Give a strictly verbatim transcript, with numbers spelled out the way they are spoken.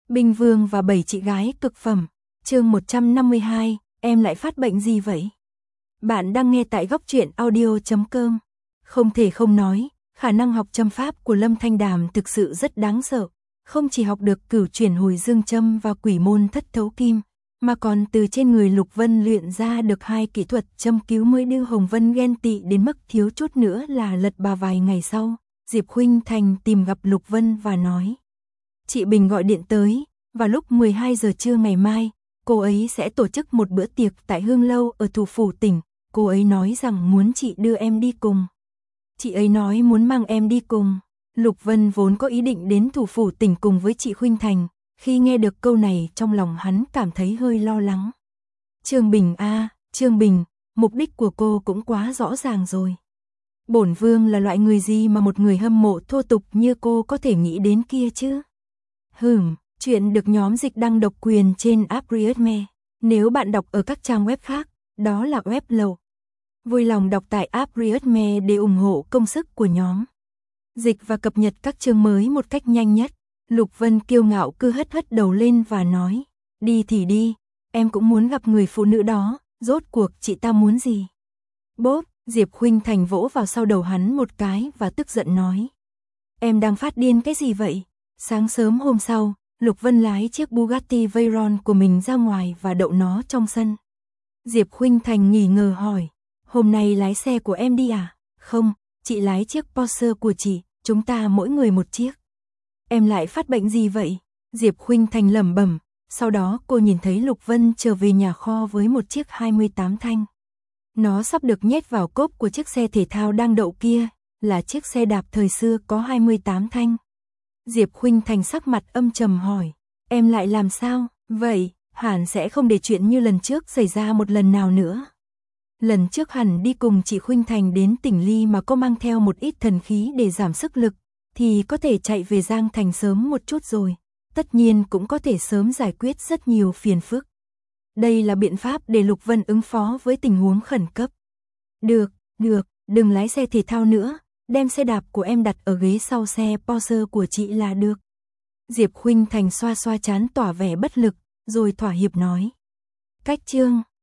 Binh Vương và bảy chị gái cực phẩm. Chương một trăm năm mươi hai, em lại phát bệnh gì vậy? Bạn đang nghe tại góc truyện audio chấm com. Không thể không nói, khả năng học châm pháp của Lâm Thanh Đàm thực sự rất đáng sợ. Không chỉ học được cửu chuyển hồi dương châm và quỷ môn thất thấu kim, mà còn từ trên người Lục Vân luyện ra được hai kỹ thuật châm cứu mới đưa Hồng Vân ghen tị đến mức thiếu chút nữa là lật bà. Vài ngày sau, Diệp Khuynh Thành tìm gặp Lục Vân và nói. Chị Bình gọi điện tới, vào lúc mười hai giờ trưa ngày mai, cô ấy sẽ tổ chức một bữa tiệc tại Hương Lâu ở thủ phủ tỉnh. Cô ấy nói rằng muốn chị đưa em đi cùng. Chị ấy nói muốn mang em đi cùng. Lục Vân vốn có ý định đến thủ phủ tỉnh cùng với chị Khuynh Thành. Khi nghe được câu này trong lòng hắn cảm thấy hơi lo lắng. Trương Bình a, à, Trương Bình, mục đích của cô cũng quá rõ ràng rồi. Bổn Vương là loại người gì mà một người hâm mộ thô tục như cô có thể nghĩ đến kia chứ? Hừm, chuyện được nhóm dịch đăng độc quyền trên app Readme. Nếu bạn đọc ở các trang web khác, đó là web lậu. Vui lòng đọc tại app Readme để ủng hộ công sức của nhóm. Dịch và cập nhật các chương mới một cách nhanh nhất. Lục Vân kiêu ngạo cứ hất hất đầu lên và nói, đi thì đi, em cũng muốn gặp người phụ nữ đó, rốt cuộc chị ta muốn gì? Bốp, Diệp Khuynh Thành vỗ vào sau đầu hắn một cái và tức giận nói. Em đang phát điên cái gì vậy? Sáng sớm hôm sau, Lục Vân lái chiếc Bugatti Veyron của mình ra ngoài và đậu nó trong sân. Diệp Khuynh Thành nghi ngờ hỏi, hôm nay lái xe của em đi à? Không, chị lái chiếc Porsche của chị, chúng ta mỗi người một chiếc. Em lại phát bệnh gì vậy? Diệp Khuynh Thành lẩm bẩm, sau đó cô nhìn thấy Lục Vân trở về nhà kho với một chiếc hai mươi tám thanh. Nó sắp được nhét vào cốp của chiếc xe thể thao đang đậu kia, là chiếc xe đạp thời xưa có hai mươi tám thanh. Diệp Khuynh Thành sắc mặt âm trầm hỏi, em lại làm sao? Vậy, hẳn sẽ không để chuyện như lần trước xảy ra một lần nào nữa. Lần trước hẳn đi cùng chị Khuynh Thành đến tỉnh Ly mà cô mang theo một ít thần khí để giảm sức lực, thì có thể chạy về Giang Thành sớm một chút rồi. Tất nhiên cũng có thể sớm giải quyết rất nhiều phiền phức. Đây là biện pháp để Lục Vân ứng phó với tình huống khẩn cấp. Được, được, đừng lái xe thể thao nữa, đem xe đạp của em đặt ở ghế sau xe Porsche của chị là được. Diệp Khuynh Thành xoa xoa trán tỏ vẻ bất lực, rồi thỏa hiệp nói. Cách chương